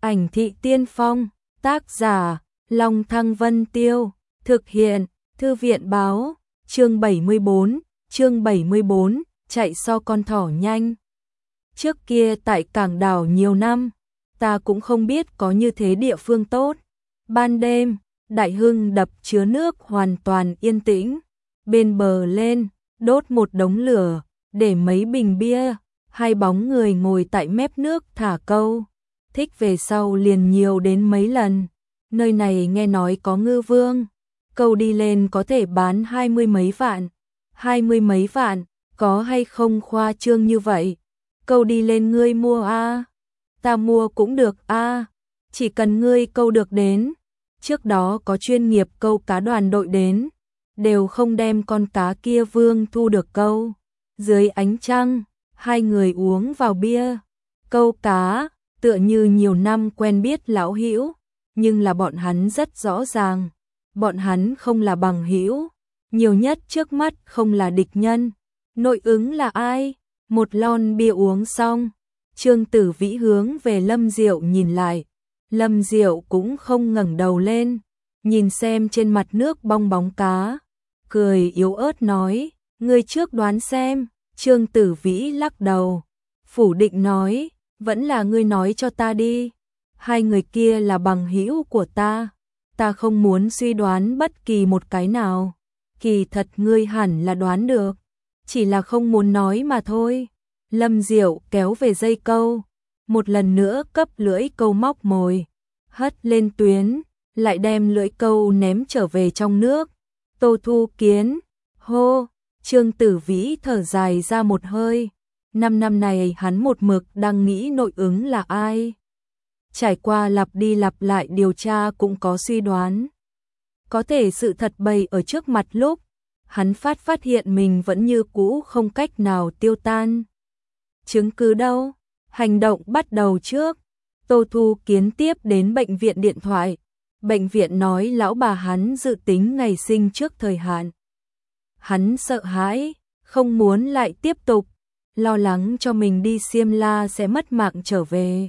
Ảnh thị tiên phong, tác giả, Long Thăng Vân Tiêu, thực hiện, Thư viện báo, chương 74, chạy so con thỏ nhanh. Trước kia tại cảng đảo nhiều năm, ta cũng không biết có như thế địa phương tốt. Ban đêm, Đại Hưng đập chứa nước hoàn toàn yên tĩnh, bên bờ lên, đốt một đống lửa, để mấy bình bia, hai bóng người ngồi tại mép nước thả câu. Thích về sau liền nhiều đến mấy lần. Nơi này nghe nói có ngư vương, câu đi lên có thể bán 20 mấy vạn. 20 mấy vạn, có hay không khoa trương như vậy? Câu đi lên ngươi mua a? Ta mua cũng được a, chỉ cần ngươi câu được đến. Trước đó có chuyên nghiệp câu cá đoàn đội đến, đều không đem con cá kia vương thu được câu. Dưới ánh trăng, hai người uống vào bia, câu cá, tựa như nhiều năm quen biết lão hữu, nhưng là bọn hắn rất rõ ràng, bọn hắn không là bằng hữu, nhiều nhất trước mắt không là địch nhân. Nội ứng là ai? Một lon bia uống xong, Trương Tử Vĩ hướng về Lâm Diệu nhìn lại. Lâm Diệu cũng không ngẩng đầu lên, nhìn xem trên mặt nước bong bóng cá, cười yếu ớt nói, ngươi trước đoán xem. Trương Tử Vĩ lắc đầu, phủ định nói, vẫn là ngươi nói cho ta đi. Hai người kia là bằng hữu của ta không muốn suy đoán bất kỳ một cái nào. Kỳ thật ngươi hẳn là đoán được, chỉ là không muốn nói mà thôi. Lâm Diệu kéo về dây câu, một lần nữa cấp lưỡi câu móc mồi, hất lên tuyến, lại đem lưỡi câu ném trở về trong nước. Tô Thu Kiến, hô, Trương Tử Vĩ thở dài ra một hơi. 5 năm này hắn một mực đang nghĩ nội ứng là ai. Trải qua lặp đi lặp lại điều tra cũng có suy đoán. Có thể sự thật bày ở trước mặt lúc, hắn phát hiện mình vẫn như cũ không cách nào tiêu tan. Chứng cứ đâu? Hành động bắt đầu trước. Tô Thu Kiến tiếp đến bệnh viện điện thoại. Bệnh viện nói lão bà hắn dự tính ngày sinh trước thời hạn. Hắn sợ hãi, không muốn lại tiếp tục, lo lắng cho mình đi Xiêm La sẽ mất mạng trở về.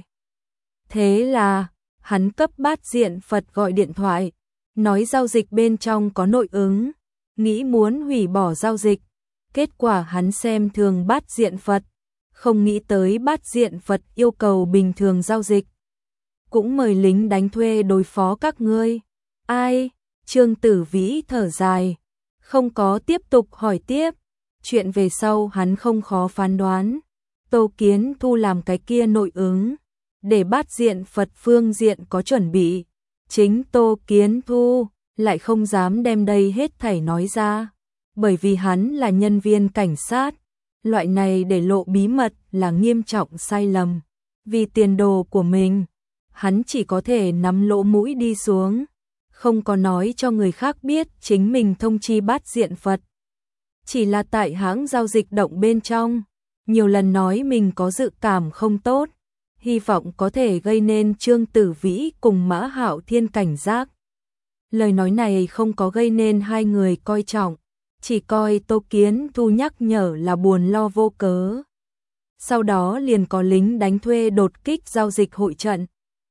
Thế là, hắn cấp Bát Diện Phật gọi điện thoại, nói giao dịch bên trong có nội ứng, nghĩ muốn hủy bỏ giao dịch. Kết quả hắn xem thường Bát Diện Phật, không nghĩ tới Bát Diện Phật yêu cầu bình thường giao dịch. Cũng mời lính đánh thuê đối phó các ngươi. Ai? Trương Tử Vĩ thở dài, không có tiếp tục hỏi tiếp. Chuyện về sau hắn không khó phán đoán. Tô Kiến Thu làm cái kia nội ứng, để Bát Diện Phật phương diện có chuẩn bị. Chính Tô Kiến Thu lại không dám đem đây hết thảy nói ra, bởi vì hắn là nhân viên cảnh sát. Loại này để lộ bí mật là nghiêm trọng sai lầm. Vì tiền đồ của mình, hắn chỉ có thể nắm lỗ mũi đi xuống, không có nói cho người khác biết chính mình thông chi Bát Diện Phật. Chỉ là tại hãng giao dịch động bên trong, nhiều lần nói mình có dự cảm không tốt, hy vọng có thể gây nên Trương Tử Vĩ cùng Mã Hạo Thiên cảnh giác. Lời nói này không có gây nên hai người coi trọng, chỉ coi Tô Kiến Thu nhắc nhở là buồn lo vô cớ. Sau đó liền có lính đánh thuê đột kích giao dịch hội trận.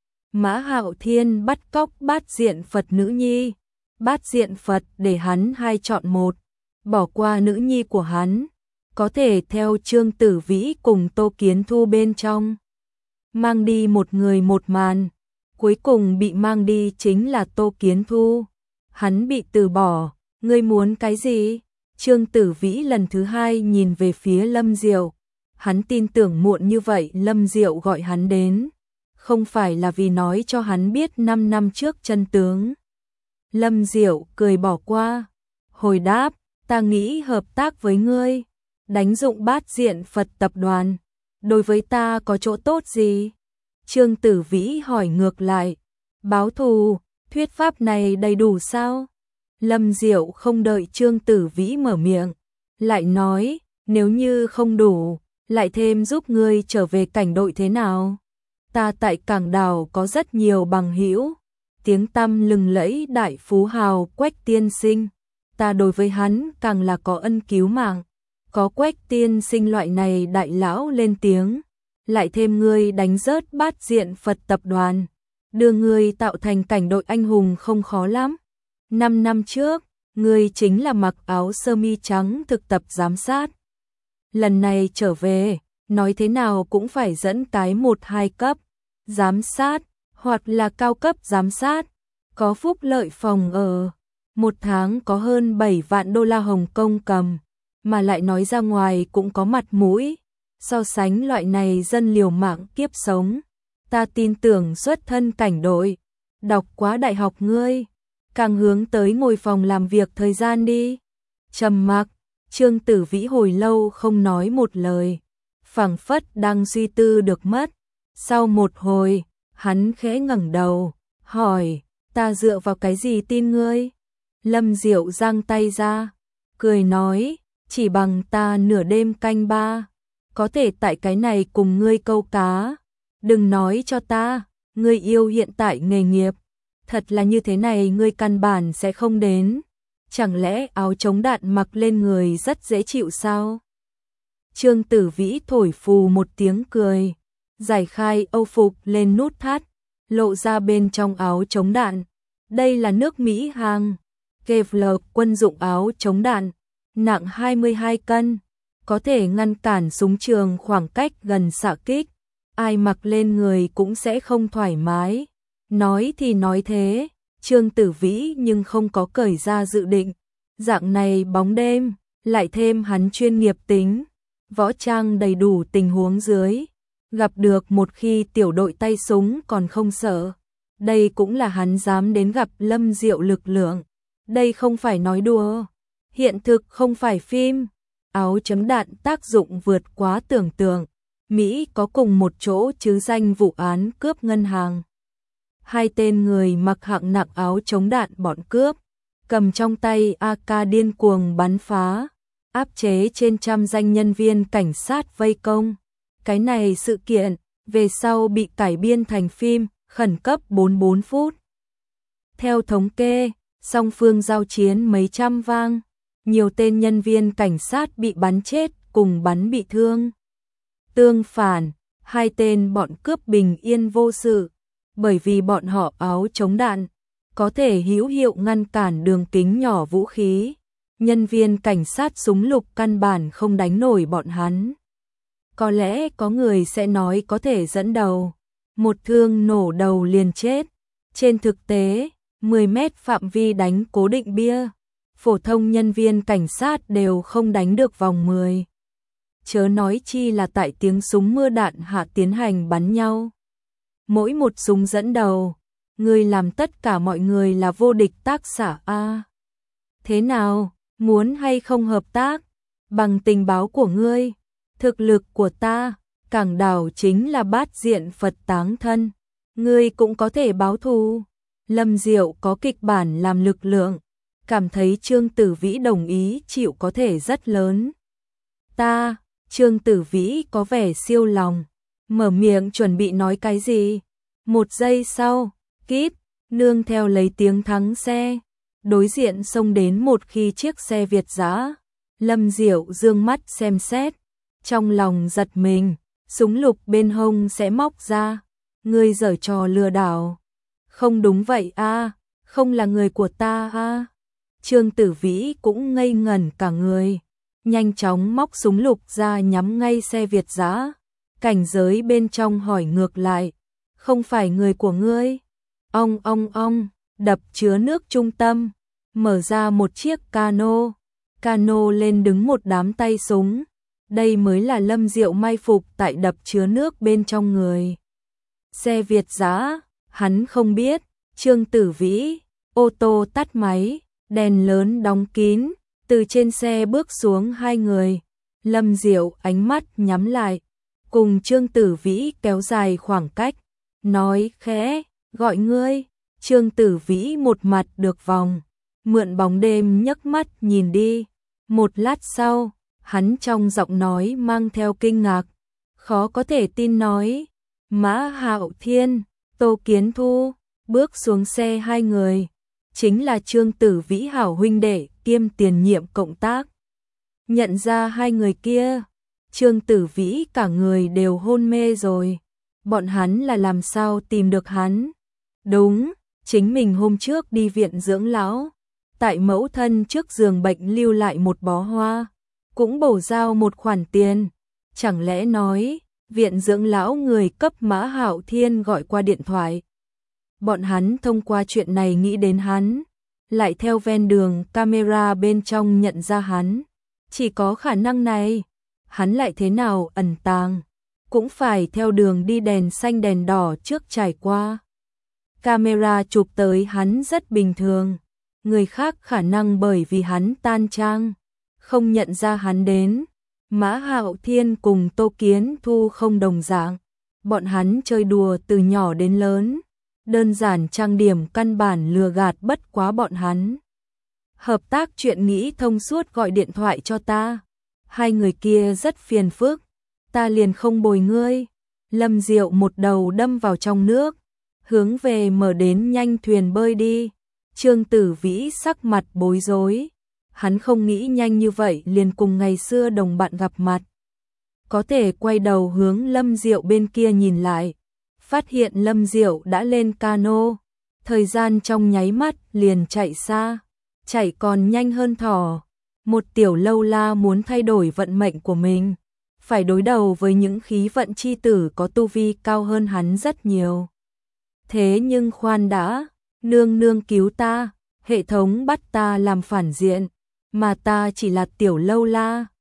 Mã Hạo Thiên bắt cóc Bát Diện Phật nữ nhi. Bát Diện Phật để hắn hai chọn một, bỏ qua nữ nhi của hắn, có thể theo Trương Tử Vĩ cùng Tô Kiến Thu bên trong. Mang đi một người một màn, cuối cùng bị mang đi chính là Tô Kiến Thu. Hắn bị từ bỏ, ngươi muốn cái gì? Trương Tử Vĩ lần thứ hai nhìn về phía Lâm Diệu. Hắn tin tưởng muộn như vậy Lâm Diệu gọi hắn đến, không phải là vì nói cho hắn biết 5 năm trước chân tướng. Lâm Diệu cười bỏ qua, hồi đáp, ta nghĩ hợp tác với ngươi, đánh dụng Bát Diện Phật tập đoàn, đối với ta có chỗ tốt gì? Trương Tử Vĩ hỏi ngược lại, báo thù, thuyết pháp này đầy đủ sao? Lâm Diệu không đợi Trương Tử Vĩ mở miệng, lại nói, nếu như không đủ, lại thêm giúp ngươi trở về cảnh đội thế nào? Ta tại cảng đảo có rất nhiều bằng hữu, tiếng tăm lừng lẫy đại phú hào Quách tiên sinh, ta đối với hắn càng là có ân cứu mạng. Có Quách tiên sinh loại này đại lão lên tiếng, lại thêm ngươi đánh rớt Bát Diện Phật tập đoàn, đưa ngươi tạo thành cảnh đội anh hùng không khó lắm. 5 năm trước, ngươi chính là mặc áo sơ mi trắng thực tập giám sát. Lần này trở về, nói thế nào cũng phải dẫn cái 1-2 cấp giám sát, hoặc là cao cấp giám sát, có phúc lợi phòng ở, 1 tháng có hơn 7 vạn đô la Hồng Kông cầm, mà lại nói ra ngoài cũng có mặt mũi. So sánh loại này dân liều mạng kiếp sống, ta tin tưởng xuất thân cảnh đội, đọc quá đại học ngươi, càng hướng tới ngồi phòng làm việc thời gian đi. Trầm mặc, Trương Tử Vĩ hồi lâu không nói một lời, phảng phất đang suy tư được mất. Sau một hồi, hắn khẽ ngẩng đầu, hỏi, ta dựa vào cái gì tin ngươi? Lâm Diệu giang tay ra, cười nói, chỉ bằng ta nửa đêm canh 3, có thể tại cái này cùng ngươi câu cá. Đừng nói cho ta, ngươi yêu hiện tại nghề nghiệp, thật là như thế này ngươi căn bản sẽ không đến. Chẳng lẽ áo chống đạn mặc lên người rất dễ chịu sao? Trương Tử Vĩ thổi phù một tiếng cười, giải khai âu phục lên nút thắt, lộ ra bên trong áo chống đạn. Đây là nước Mỹ hàng Kevlar quân dụng áo chống đạn, nặng 22 cân, có thể ngăn cản súng trường khoảng cách gần xạ kích. Ai mặc lên người cũng sẽ không thoải mái. Nói thì nói thế, Trương Tử Vĩ nhưng không có cởi ra dự định. Dạng này bóng đêm, lại thêm hắn chuyên nghiệp tính, võ trang đầy đủ tình huống dưới, gặp được một khi tiểu đội tay súng còn không sợ. Đây cũng là hắn dám đến gặp Lâm Diệu lực lượng. Đây không phải nói đùa, hiện thực không phải phim. Áo chống đạn tác dụng vượt quá tưởng tượng. Mỹ có cùng một chỗ chứ danh vụ án cướp ngân hàng. 2 tên người mặc hạng nặng áo chống đạn bọn cướp, cầm trong tay AK điên cuồng bắn phá, áp chế trên trăm danh nhân viên cảnh sát vây công. Cái này sự kiện, về sau bị cải biên thành phim, khẩn cấp 44 phút. Theo thống kê, song phương giao chiến mấy trăm vang, nhiều tên nhân viên cảnh sát bị bắn chết cùng bắn bị thương. Tương phản, 2 tên bọn cướp bình yên vô sự, bởi vì bọn họ áo chống đạn, có thể hữu hiệu ngăn cản đường kính nhỏ vũ khí. Nhân viên cảnh sát súng lục căn bản không đánh nổi bọn hắn. Có lẽ có người sẽ nói có thể dẫn đầu, một thương nổ đầu liền chết. Trên thực tế, 10 mét phạm vi đánh cố định bia, phổ thông nhân viên cảnh sát đều không đánh được vòng 10. Chớ nói chi là tại tiếng súng mưa đạn hạ tiến hành bắn nhau. Mỗi một súng dẫn đầu, người làm tất cả mọi người là vô địch tác xả a. Thế nào, muốn hay không hợp tác? Bằng tình báo của ngươi, thực lực của ta, Cảng Đảo chính là bát diện Phật táng thân, ngươi cũng có thể báo thù. Lâm Diệu có kịch bản làm lực lượng, cảm thấy Trương Tử Vĩ đồng ý chịu có thể rất lớn. Ta, Trương Tử Vĩ có vẻ siêu lòng, mở miệng chuẩn bị nói cái gì. 1 giây sau, kíp, nương theo lấy tiếng thắng xe, đối diện xông đến một khi chiếc xe Việt dã. Lâm Diệu dương mắt xem xét, trong lòng giật mình, súng lục bên hông sẽ móc ra. Ngươi giở trò lừa đảo. Không đúng vậy a, không là người của ta a. Trương Tử Vĩ cũng ngây ngẩn cả người, nhanh chóng móc súng lục ra nhắm ngay xe Việt dã. Cảnh giới bên trong hỏi ngược lại, không phải người của ngươi? Ong, đập chứa nước trung tâm, mở ra một chiếc cano lên đứng một đám tay súng. Đây mới là Lâm Diệu mai phục tại đập chứa nước bên trong người. Xe Việt dã, hắn không biết. Trương Tử Vĩ, ô tô tắt máy, đèn lớn đóng kín, từ trên xe bước xuống 2 người. Lâm Diệu ánh mắt nhắm lại, cùng Trương Tử Vĩ kéo dài khoảng cách, nói khẽ, gọi ngươi. Trương Tử Vĩ một mặt được vòng, mượn bóng đêm nhấc mắt nhìn đi. Một lát sau, hắn trong giọng nói mang theo kinh ngạc, khó có thể tin nói, Mã Hạo Thiên, Tô Kiến Thu. Bước xuống xe 2 người, chính là Trương Tử Vĩ hảo huynh đệ kiêm tiền nhiệm cộng tác. Nhận ra 2 người kia, Trương Tử Vĩ cả người đều hôn mê rồi. Bọn hắn là làm sao tìm được hắn? Đúng, chính mình hôm trước đi viện dưỡng lão, tại mẫu thân trước giường bệnh lưu lại một bó hoa, cũng bổ giao một khoản tiền. Chẳng lẽ nói, viện dưỡng lão người cấp Mã Hạo Thiên gọi qua điện thoại. Bọn hắn thông qua chuyện này nghĩ đến hắn, lại theo ven đường camera bên trong nhận ra hắn. Chỉ có khả năng này, hắn lại thế nào ẩn tàng, cũng phải theo đường đi đèn xanh đèn đỏ trước trải qua. Camera chụp tới hắn rất bình thường, người khác khả năng bởi vì hắn tan trang, không nhận ra hắn đến. Mã Hạo Thiên cùng Tô Kiến Thu không đồng dạng, bọn hắn chơi đùa từ nhỏ đến lớn, đơn giản trang điểm căn bản lừa gạt bất quá bọn hắn. Hợp tác chuyện nghĩ thông suốt gọi điện thoại cho ta, hai người kia rất phiền phức, ta liền không bồi ngươi. Lâm Diệu một đầu đâm vào trong nước, hướng về mở đến nhanh thuyền bơi đi. Trương Tử Vĩ sắc mặt bối rối, hắn không nghĩ nhanh như vậy liền cùng ngày xưa đồng bạn gặp mặt. Có thể quay đầu hướng Lâm Diệu bên kia nhìn lại, phát hiện Lâm Diệu đã lên cano, thời gian trong nháy mắt liền chạy xa, chạy còn nhanh hơn thỏ. Một tiểu lâu la muốn thay đổi vận mệnh của mình, phải đối đầu với những khí vận chi tử có tu vi cao hơn hắn rất nhiều. Thế nhưng khoan đã, nương nương cứu ta, hệ thống bắt ta làm phản diện, mà ta chỉ là tiểu lâu la,